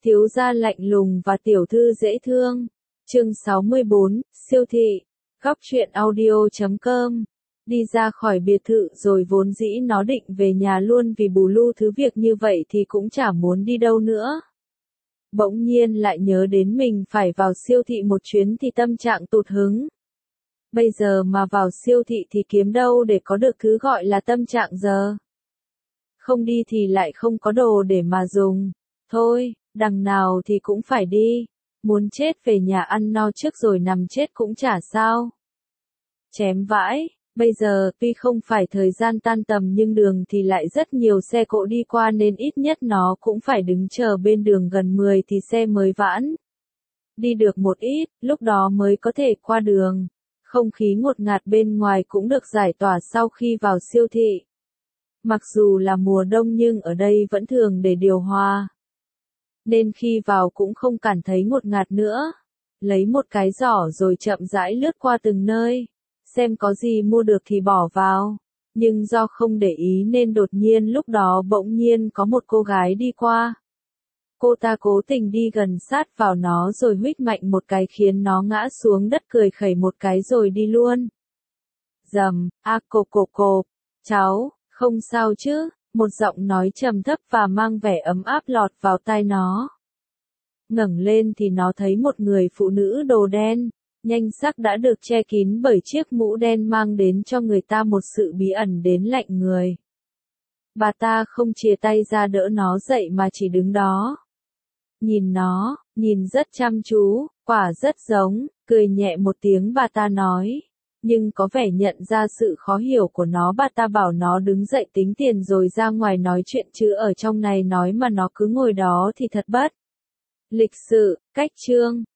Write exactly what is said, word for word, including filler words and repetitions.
Thiếu gia lạnh lùng và tiểu thư dễ thương. Chương sáu mươi bốn, siêu thị. Góc truyện audio chấm com. Đi ra khỏi biệt thự rồi vốn dĩ nó định về nhà luôn vì bù lu thứ việc như vậy thì cũng chả muốn đi đâu nữa. Bỗng nhiên lại nhớ đến mình phải vào siêu thị một chuyến thì tâm trạng tụt hứng. Bây giờ mà vào siêu thị thì kiếm đâu để có được thứ gọi là tâm trạng giờ. Không đi thì lại không có đồ để mà dùng. Thôi, đằng nào thì cũng phải đi. Muốn chết về nhà ăn no trước rồi nằm chết cũng chả sao. Chém vãi, bây giờ tuy không phải thời gian tan tầm nhưng đường thì lại rất nhiều xe cộ đi qua nên ít nhất nó cũng phải đứng chờ bên đường gần mười thì xe mới vãn. Đi được một ít, lúc đó mới có thể qua đường. Không khí ngột ngạt bên ngoài cũng được giải tỏa sau khi vào siêu thị. Mặc dù là mùa đông nhưng ở đây vẫn thường để điều hòa. Nên khi vào cũng không cảm thấy ngột ngạt nữa. Lấy một cái giỏ rồi chậm rãi lướt qua từng nơi. Xem có gì mua được thì bỏ vào. Nhưng do không để ý nên đột nhiên lúc đó bỗng nhiên có một cô gái đi qua. Cô ta cố tình đi gần sát vào nó rồi huých mạnh một cái khiến nó ngã xuống đất cười khẩy một cái rồi đi luôn. Dầm, a cộp cộp cộp, cháu, không sao chứ, một giọng nói trầm thấp và mang vẻ ấm áp lọt vào tai nó. Ngẩng lên thì nó thấy một người phụ nữ đồ đen, nhanh sắc đã được che kín bởi chiếc mũ đen mang đến cho người ta một sự bí ẩn đến lạnh người. Bà ta không chìa tay ra đỡ nó dậy mà chỉ đứng đó. Nhìn nó, nhìn rất chăm chú, quả rất giống, cười nhẹ một tiếng bà ta nói. Nhưng có vẻ nhận ra sự khó hiểu của nó bà ta bảo nó đứng dậy tính tiền rồi ra ngoài nói chuyện chứ ở trong này nói mà nó cứ ngồi đó thì thật bất lịch sự, cách chương.